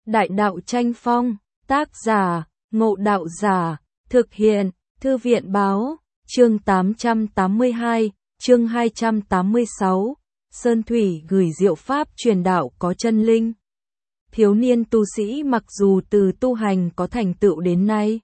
Đại đạo tranh phong, tác giả, Ngộ Đạo Giả, thực hiện, Thư viện báo, chương 882, chương 286, Sơn Thủy gửi diệu pháp truyền đạo có chân linh. Thiếu niên tu sĩ mặc dù từ tu hành có thành tựu đến nay,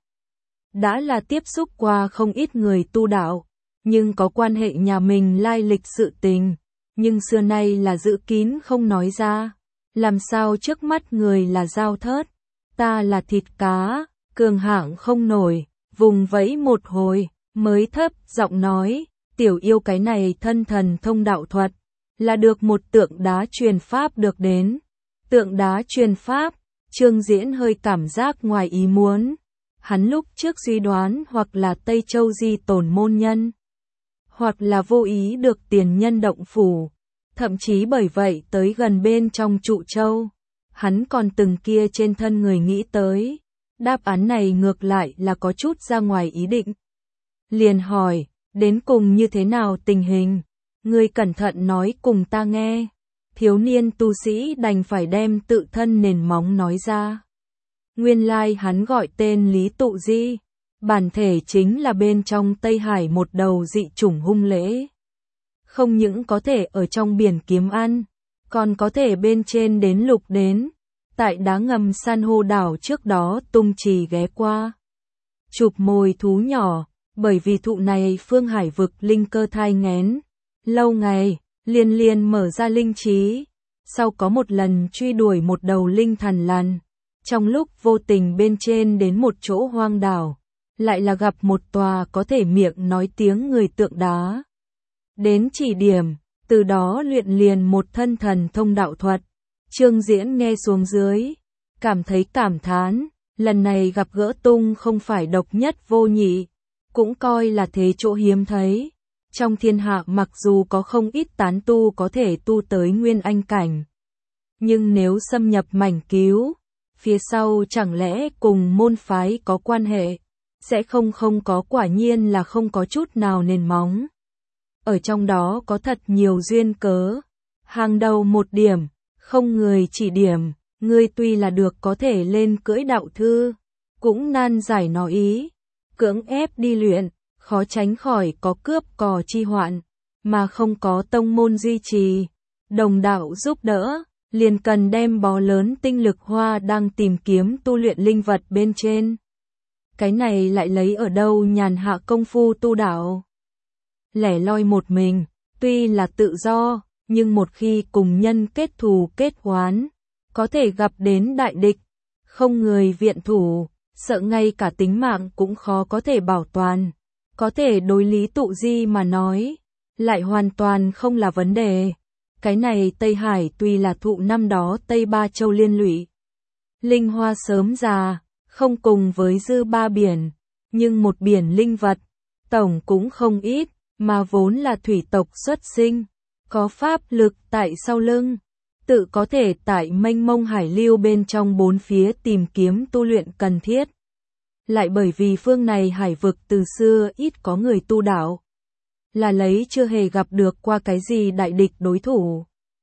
đã là tiếp xúc qua không ít người tu đạo, nhưng có quan hệ nhà mình lai lịch sự tình, nhưng xưa nay là giữ kín không nói ra. Làm sao trước mắt người là dao thớt, ta là thịt cá, cường hạng không nổi, vùng vẫy một hồi, mới thấp giọng nói, tiểu yêu cái này thân thần thông đạo thuật, là được một tượng đá truyền pháp được đến. Tượng đá truyền pháp, Trương Diễn hơi cảm giác ngoài ý muốn. Hắn lúc trước suy đoán hoặc là Tây Châu di tồn môn nhân, hoặc là vô ý được tiền nhân động phủ. Thậm chí bởi vậy tới gần bên trong trụ châu, hắn còn từng kia trên thân người nghĩ tới. Đáp án này ngược lại là có chút ra ngoài ý định. Liền hỏi, đến cùng như thế nào tình hình? Ngươi cẩn thận nói cùng ta nghe. Thiếu niên tu sĩ đành phải đem tự thân nền móng nói ra. Nguyên lai hắn gọi tên Lý Tụ Di, bản thể chính là bên trong Tây Hải một đầu dị chủng hung lễ. Không những có thể ở trong biển kiếm ăn, còn có thể bên trên đến lục đến. Tại đá ngầm san hô đảo trước đó tung trì ghé qua, chụp mồi thú nhỏ, bởi vì thụ này phương hải vực linh cơ thai nghén. Lâu ngày, liên mở ra linh trí, sau có một lần truy đuổi một đầu linh thần lằn. Trong lúc vô tình bên trên đến một chỗ hoang đảo, lại là gặp một tòa có thể miệng nói tiếng người tượng đá. Đến chỉ điểm, từ đó luyện liền một thân thần thông đạo thuật. Trương Diễn nghe xuống dưới, cảm thấy cảm thán, lần này gặp gỡ tung không phải độc nhất vô nhị, cũng coi là thế chỗ hiếm thấy. Trong thiên hạ mặc dù có không ít tán tu có thể tu tới nguyên anh cảnh, nhưng nếu xâm nhập mảnh cứu, phía sau chẳng lẽ cùng môn phái có quan hệ, sẽ không có, quả nhiên là không có chút nào nền móng. Ở trong đó có thật nhiều duyên cớ. Hàng đầu một điểm, không người chỉ điểm, ngươi tuy là được có thể lên cưỡi đạo thư, cũng nan giải nó ý, cưỡng ép đi luyện, khó tránh khỏi có cướp cò chi hoạn, mà không có tông môn duy trì, đồng đạo giúp đỡ, liền cần đem bó lớn tinh lực hoa đang tìm kiếm tu luyện linh vật bên trên. Cái này lại lấy ở đâu nhàn hạ công phu tu đạo? Lẻ loi một mình, tuy là tự do, nhưng một khi cùng nhân kết thù kết oán, có thể gặp đến đại địch, không người viện thủ, sợ ngay cả tính mạng cũng khó có thể bảo toàn. Có thể đối Lý Tụ Di mà nói, lại hoàn toàn không là vấn đề. Cái này Tây Hải tuy là thụ năm đó Tây Ba Châu liên lụy, linh hoa sớm già, không cùng với dư ba biển, nhưng một biển linh vật, tổng cũng không ít, mà vốn là thủy tộc xuất sinh, có pháp lực tại sau lưng, tự có thể tại mênh mông hải lưu bên trong bốn phía tìm kiếm tu luyện cần thiết. Lại bởi vì phương này hải vực từ xưa ít có người tu đạo, là lấy chưa hề gặp được qua cái gì đại địch đối thủ.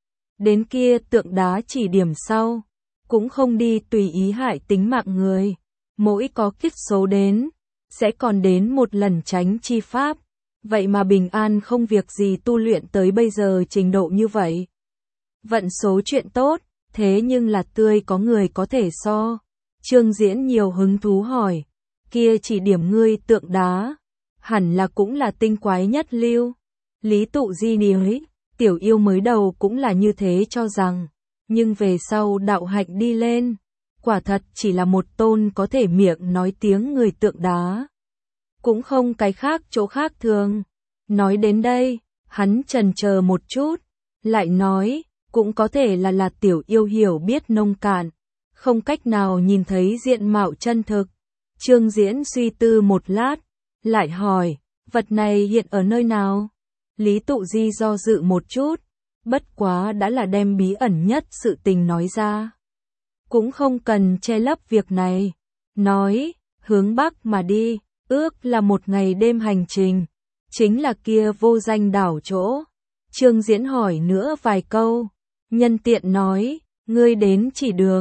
Đến kia tượng đá chỉ điểm sau, cũng không đi tùy ý hại tính mạng người, mỗi có kiếp số đến, sẽ còn đến một lần tránh chi pháp, vậy mà bình an không việc gì tu luyện tới bây giờ trình độ như vậy. Vận số chuyện tốt, thế nhưng là tươi có người có thể so. Trương Diễn nhiều hứng thú hỏi, kia chỉ điểm ngươi tượng đá, hẳn là cũng là tinh quái nhất lưu. Lý Tụ Di nói, tiểu yêu mới đầu cũng là như thế cho rằng, nhưng về sau đạo hạnh đi lên, quả thật chỉ là một tôn có thể miệng nói tiếng người tượng đá, cũng không cái khác chỗ khác thường. Nói đến đây, hắn chần chờ một chút, lại nói, cũng có thể là tiểu yêu hiểu biết nông cạn, không cách nào nhìn thấy diện mạo chân thực. Trương Diễn suy tư một lát, lại hỏi, vật này hiện ở nơi nào? Lý Tụ Di do dự một chút, bất quá đã là đem bí ẩn nhất sự tình nói ra. Cũng không cần che lấp việc này, nói, hướng bắc mà đi, ước là một ngày đêm hành trình, chính là kia vô danh đảo chỗ. Trương Diễn hỏi nữa vài câu, nhân tiện nói, ngươi đến chỉ đường,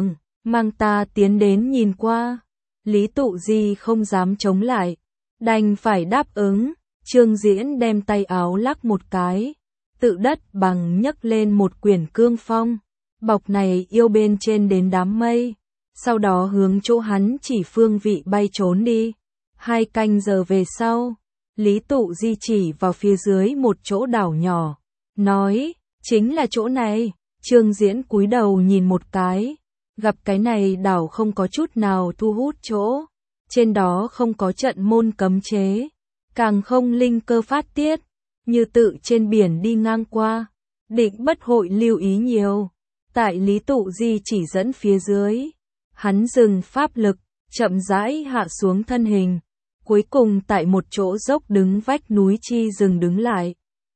mang ta tiến đến nhìn qua. Lý Tụ Di không dám chống lại, đành phải đáp ứng. Trương Diễn đem tay áo lắc một cái, tự đất bằng nhấc lên một quyển cương phong, bọc này yêu bên trên đến đám mây, sau đó hướng chỗ hắn chỉ phương vị bay trốn đi. 2 canh giờ về sau, Lý Tụ Di chỉ vào phía dưới một chỗ đảo nhỏ, nói, chính là chỗ này. Trương Diễn cúi đầu nhìn một cái, gặp cái này đảo không có chút nào thu hút chỗ, trên đó không có trận môn cấm chế, càng không linh cơ phát tiết, như tự trên biển đi ngang qua, định bất hội lưu ý nhiều. Tại Lý Tụ Di chỉ dẫn phía dưới, hắn dừng pháp lực, chậm rãi hạ xuống thân hình, cuối cùng tại một chỗ dốc đứng vách núi chi dừng đứng lại.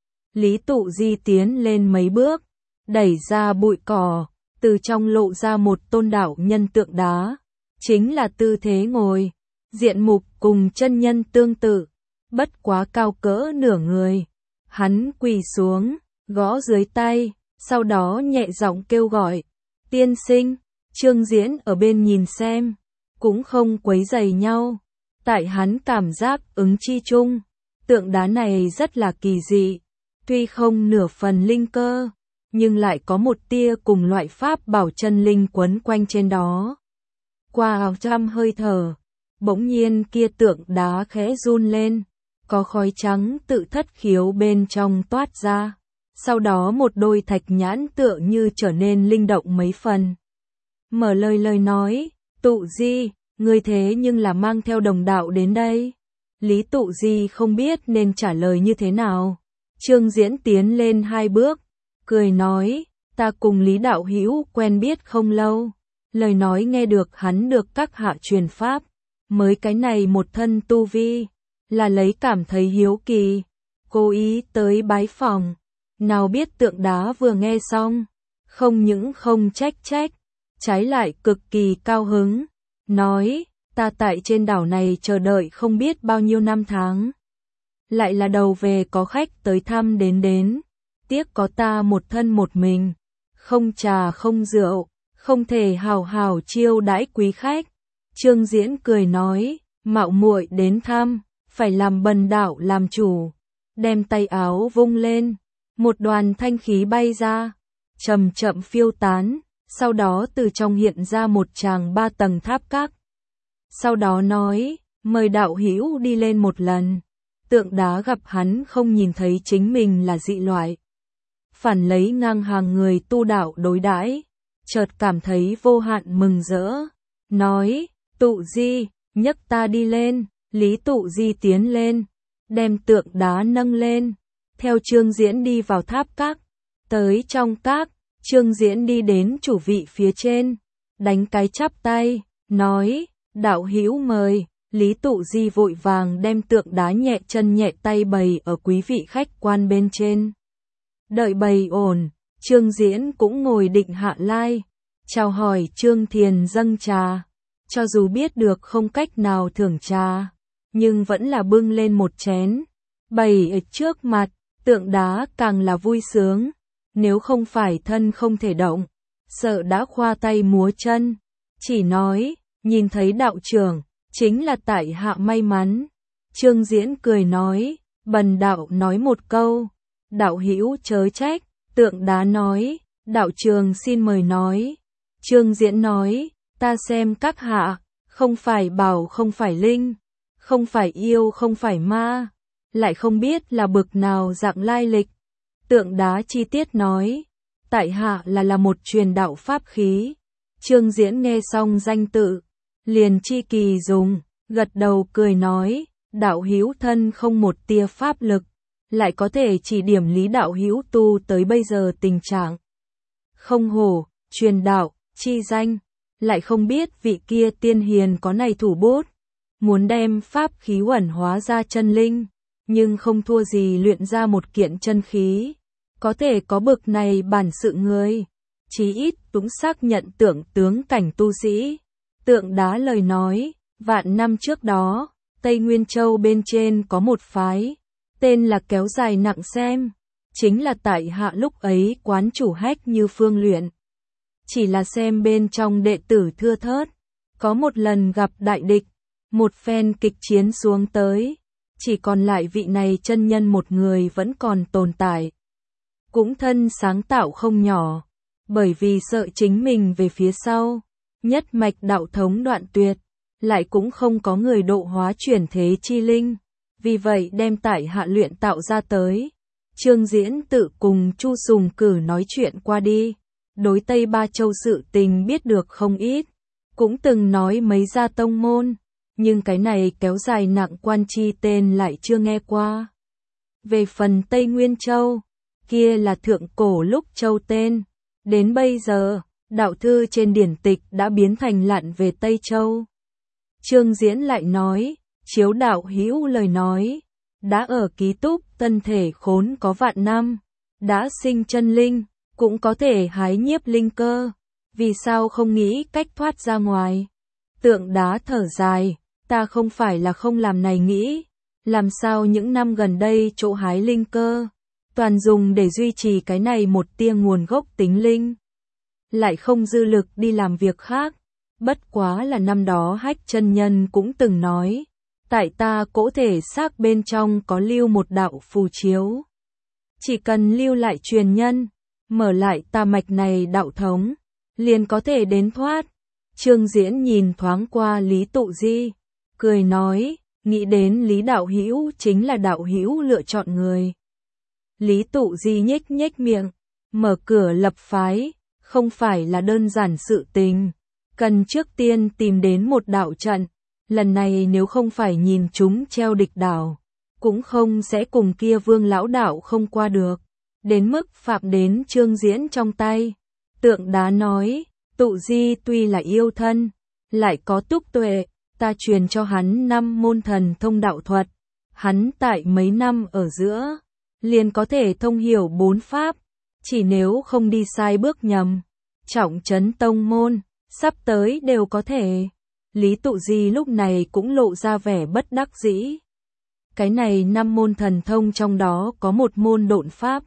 Lý Tụ Di tiến lên mấy bước, đẩy ra bụi cỏ, từ trong lộ ra một tôn đạo nhân tượng đá, chính là tư thế ngồi, diện mục cùng chân nhân tương tự, bất quá cao cỡ nửa người. Hắn quỳ xuống, gõ dưới tay, sau đó nhẹ giọng kêu gọi, tiên sinh. Trương Diễn ở bên nhìn xem, cũng không quấy rầy nhau. Tại hắn cảm giác ứng chi chung, tượng đá này rất là kỳ dị, tuy không nửa phần linh cơ, nhưng lại có một tia cùng loại pháp bảo chân linh quấn quanh trên đó. Qua 100 hơi thở, bỗng nhiên kia tượng đá khẽ run lên, có khói trắng tự thất khiếu bên trong toát ra, sau đó một đôi thạch nhãn tựa như trở nên linh động mấy phần. Mở lời nói, Tụ Di, ngươi thế nhưng là mang theo đồng đạo đến đây. Lý Tụ Di không biết nên trả lời như thế nào. Trương Diễn tiến lên 2 bước, cười nói, ta cùng Lý đạo hữu quen biết không lâu. Lời nói nghe được hắn được các hạ truyền pháp, mới cái này một thân tu vi, là lấy cảm thấy hiếu kỳ, cố ý tới bái phòng. Nào biết tượng đá vừa nghe xong, không những không trách, trái lại cực kỳ cao hứng, nói, ta tại trên đảo này chờ đợi không biết bao nhiêu năm tháng. Lại là đầu về có khách tới thăm đến, tiếc có ta một thân một mình, không trà không rượu, không thể hào hào chiêu đãi quý khách. Trương Diễn cười nói, mạo muội đến thăm, phải làm bần đạo làm chủ. Đem tay áo vung lên, một đoàn thanh khí bay ra, chậm chậm phiêu tán, sau đó từ trong hiện ra một tràng 3 tầng tháp các. Sau đó nói, mời đạo hữu đi lên một lần. Tượng đá gặp hắn không nhìn thấy chính mình là dị loại, phản lấy ngang hàng người tu đạo đối đãi, chợt cảm thấy vô hạn mừng rỡ, nói, Tụ Di, nhấc ta đi lên. Lý Tụ Di tiến lên, đem tượng đá nâng lên, theo Trương Diễn đi vào tháp các. Tới trong các, Trương Diễn đi đến chủ vị phía trên, đánh cái chắp tay, nói, đạo hữu mời. Lý Tụ Di vội vàng đem tượng đá nhẹ chân nhẹ tay bày ở quý vị khách quan bên trên. Đợi bày ổn, Trương Diễn cũng ngồi định hạ lai, chào hỏi Trương Thiền dâng trà. Cho dù biết được không cách nào thưởng trà, nhưng vẫn là bưng lên một chén, bày ở trước mặt. Tượng đá càng là vui sướng, nếu không phải thân không thể động, sợ đã khoa tay múa chân, chỉ nói, nhìn thấy đạo trưởng, chính là tại hạ may mắn. Trương Diễn cười nói, bần đạo nói một câu, đạo hữu chớ trách. Tượng đá nói, đạo trường xin mời nói. Trương Diễn nói, ta xem các hạ, không phải bảo không phải linh, không phải yêu không phải ma, lại không biết là bực nào dạng lai lịch. Tượng đá chi tiết nói, tại hạ là một truyền đạo pháp khí. Trương Diễn nghe xong danh tự, liền chi kỳ dùng, gật đầu cười nói, đạo hữu thân không một tia pháp lực, lại có thể chỉ điểm Lý đạo hữu tu tới bây giờ tình trạng. Không hổ, truyền đạo, chi danh, lại không biết vị kia tiên hiền có này thủ bút, muốn đem pháp khí uẩn hóa ra chân linh, nhưng không thua gì luyện ra một kiện chân khí. Có thể có bực này bản sự người, chí ít cũng xác nhận tưởng tướng cảnh tu sĩ. Tượng đá lời nói, vạn năm trước đó, Tây Nguyên Châu bên trên có một phái, tên là kéo dài nặng xem, chính là tại hạ lúc ấy quán chủ Hách Như Phương luyện chỉ là xem bên trong đệ tử thưa thớt. Có một lần gặp đại địch, một phen kịch chiến xuống tới, chỉ còn lại vị này chân nhân một người vẫn còn tồn tại. Cũng thân sáng tạo không nhỏ, bởi vì sợ chính mình về phía sau, nhất mạch đạo thống đoạn tuyệt, lại cũng không có người độ hóa chuyển thế chi linh, vì vậy đem tại hạ luyện tạo ra tới. Trương Diễn tự cùng Chu Sùng Cử nói chuyện qua đi, đối Tây Ba Châu sự tình biết được không ít, cũng từng nói mấy gia tông môn, nhưng cái này kéo dài nặng quan chi tên lại chưa nghe qua. Về phần Tây Nguyên Châu, kia là thượng cổ lúc châu tên, đến bây giờ, đạo thư trên điển tịch đã biến thành lặn về Tây Châu. Trương Diễn lại nói, chiếu đạo hữu lời nói, đã ở ký túc tân thể khốn có vạn năm, đã sinh chân linh, cũng có thể hái nhiếp linh cơ, vì sao không nghĩ cách thoát ra ngoài? Tượng Đá thở dài, ta không phải là không làm này nghĩ, làm sao những năm gần đây chỗ hái linh cơ, toàn dùng để duy trì cái này một tia nguồn gốc tính linh, lại không dư lực đi làm việc khác. Bất quá là năm đó Hách chân nhân cũng từng nói, tại ta cỗ thể xác bên trong có lưu một đạo phù chiếu. Chỉ cần lưu lại truyền nhân, mở lại ta mạch này đạo thống, liền có thể đến thoát. Trương Diễn nhìn thoáng qua Lý Tụ Di, cười nói, nghĩ đến Lý đạo hữu chính là đạo hữu lựa chọn người. Lý Tụ Di nhếch nhếch miệng, mở cửa lập phái, không phải là đơn giản sự tình, cần trước tiên tìm đến một đạo trận, lần này nếu không phải nhìn chúng treo địch đảo, cũng không sẽ cùng kia Vương lão đạo không qua được, đến mức phạm đến Trương Diễn trong tay. Tượng Đá nói, Tụ Di tuy là yêu thân, lại có túc tuệ, ta truyền cho hắn 5 môn thần thông đạo thuật, hắn tại mấy năm ở giữa, liền có thể thông hiểu 4 pháp, chỉ nếu không đi sai bước nhầm, trọng trấn tông môn, sắp tới đều có thể. Lý Tụ Di lúc này cũng lộ ra vẻ bất đắc dĩ. Cái này 5 môn thần thông trong đó có một môn độn pháp.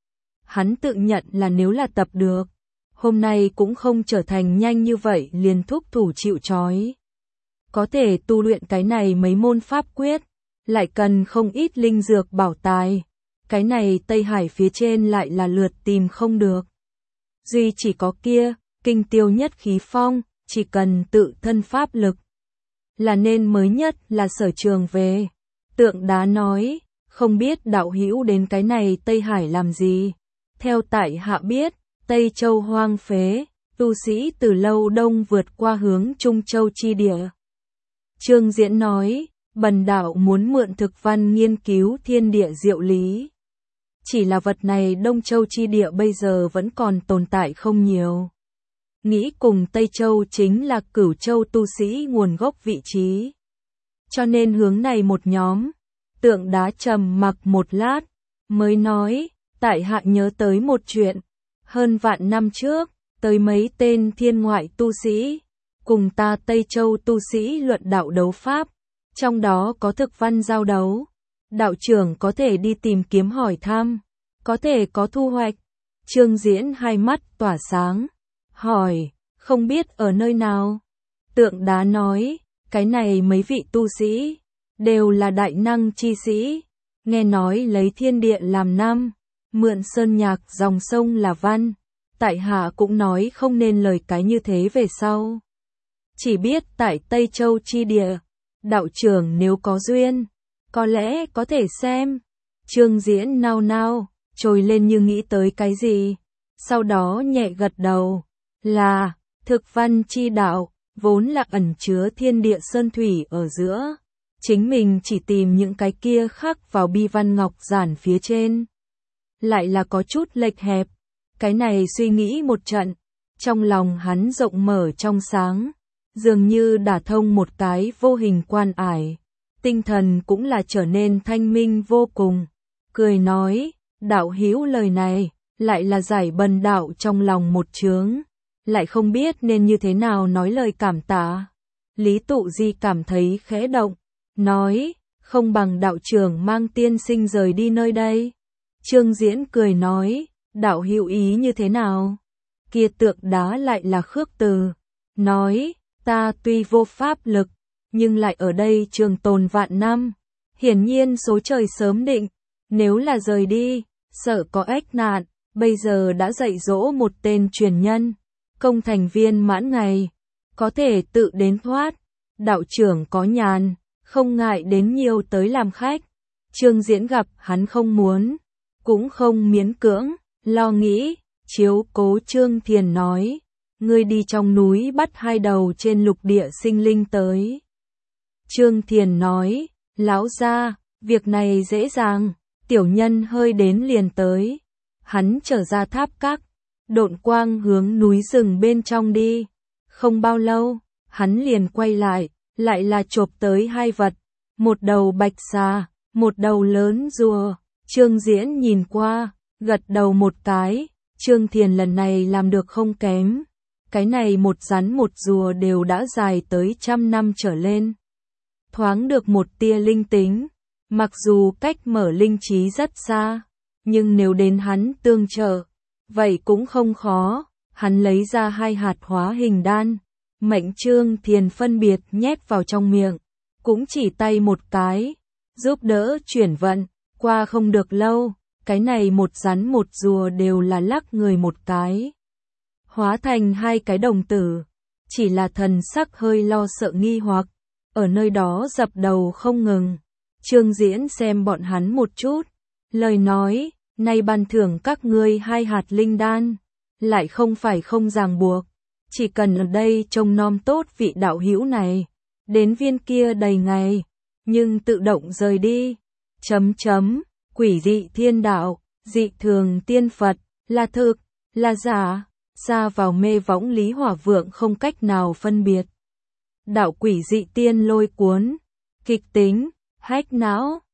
Hắn tự nhận là nếu là tập được, hôm nay cũng không trở thành nhanh như vậy liền thúc thủ chịu trói. Có thể tu luyện cái này mấy môn pháp quyết, lại cần không ít linh dược bảo tài. Cái này Tây Hải phía trên lại là lượt tìm không được. Duy chỉ có kia, kinh tiêu nhất khí phong, chỉ cần tự thân pháp lực là nên mới nhất là Sở Trường về. Tượng Đá nói, không biết đạo hữu đến cái này Tây Hải làm gì. Theo tại hạ biết, Tây Châu hoang phế, tu sĩ từ lâu đông vượt qua hướng Trung Châu chi địa. Trương Diễn nói, bần đạo muốn mượn thực văn nghiên cứu thiên địa diệu lý. Chỉ là vật này Đông Châu chi địa bây giờ vẫn còn tồn tại không nhiều. Nghĩ cùng Tây Châu chính là Cửu Châu tu sĩ nguồn gốc vị trí. Cho nên hướng này một nhóm. Tượng Đá trầm mặc một lát, mới nói, tại hạ nhớ tới một chuyện. Hơn vạn năm trước, tới mấy tên thiên ngoại tu sĩ, cùng ta Tây Châu tu sĩ luận đạo đấu pháp, trong đó có thực văn giao đấu. Đạo trưởng có thể đi tìm kiếm hỏi thăm, có thể có thu hoạch. Trương Diễn hai mắt tỏa sáng, hỏi, không biết ở nơi nào? Tượng Đá nói, cái này mấy vị tu sĩ, đều là đại năng chi sĩ, nghe nói lấy thiên địa làm năm, mượn sơn nhạc dòng sông là văn, tại hạ cũng nói không nên lời cái như thế về sau. Chỉ biết tại Tây Châu chi địa, đạo trưởng nếu có duyên, có lẽ có thể xem. Trương Diễn nao nao, trồi lên như nghĩ tới cái gì, sau đó nhẹ gật đầu, là, thực văn chi đạo, vốn là ẩn chứa thiên địa sơn thủy ở giữa, chính mình chỉ tìm những cái kia khắc vào bi văn ngọc giản phía trên. Lại là có chút lệch hẹp, cái này suy nghĩ một trận, trong lòng hắn rộng mở trong sáng, dường như đả thông một cái vô hình quan ải, tinh thần cũng là trở nên thanh minh vô cùng, cười nói, đạo hữu lời này, lại là giải bần đạo trong lòng một chướng, lại không biết nên như thế nào nói lời cảm tạ. Lý Tụ Di cảm thấy khẽ động, nói, không bằng đạo trưởng mang tiên sinh rời đi nơi đây. Trương Diễn cười nói, đạo hữu ý như thế nào? kia tượng đá lại là Khước Từ, nói, ta tuy vô pháp lực, nhưng lại ở đây trường tồn vạn năm. Hiển nhiên số trời sớm định, nếu là rời đi, sợ có ách nạn, bây giờ đã dạy dỗ một tên truyền nhân, công thành viên mãn ngày, có thể tự đến thoát. Đạo trưởng có nhàn, không ngại đến nhiều tới làm khách. Trương Diễn gặp hắn không muốn, cũng không miễn cưỡng, lo nghĩ, chiếu cố Trương Thiền nói, ngươi đi trong núi bắt 2 đầu trên lục địa sinh linh tới. Trương Thiền nói, lão gia, việc này dễ dàng, tiểu nhân hơi đến liền tới. Hắn trở ra tháp các, độn quang hướng núi rừng bên trong đi. Không bao lâu, hắn liền quay lại là chộp tới 2 vật, một đầu bạch xà, một đầu lớn rùa. Trương Diễn nhìn qua, gật đầu một cái, Trương Thiền lần này làm được không kém. Cái này một rắn một rùa đều đã dài tới 100 năm trở lên. Thoáng được một tia linh tính, mặc dù cách mở linh trí rất xa, nhưng nếu đến hắn tương trợ, vậy cũng không khó. Hắn lấy ra 2 hạt hóa hình đan, mệnh Trương Thiền phân biệt nhét vào trong miệng, cũng chỉ tay một cái, giúp đỡ chuyển vận. Qua không được lâu, cái này một rắn một rùa đều là lắc người một cái, hóa thành 2 cái đồng tử. Chỉ là thần sắc hơi lo sợ nghi hoặc, ở nơi đó dập đầu không ngừng. Trương Diễn xem bọn hắn một chút, lời nói, nay ban thưởng các ngươi 2 hạt linh đan, lại không phải không ràng buộc, chỉ cần ở đây trông nom tốt vị đạo hữu này, đến viên kia đầy ngày, nhưng tự động rời đi. Quỷ dị thiên đạo, dị thường tiên Phật, là thực, là giả, xa vào mê võng Lý Hỏa Vượng không cách nào phân biệt. Đạo quỷ dị tiên lôi cuốn, kịch tính, hách não,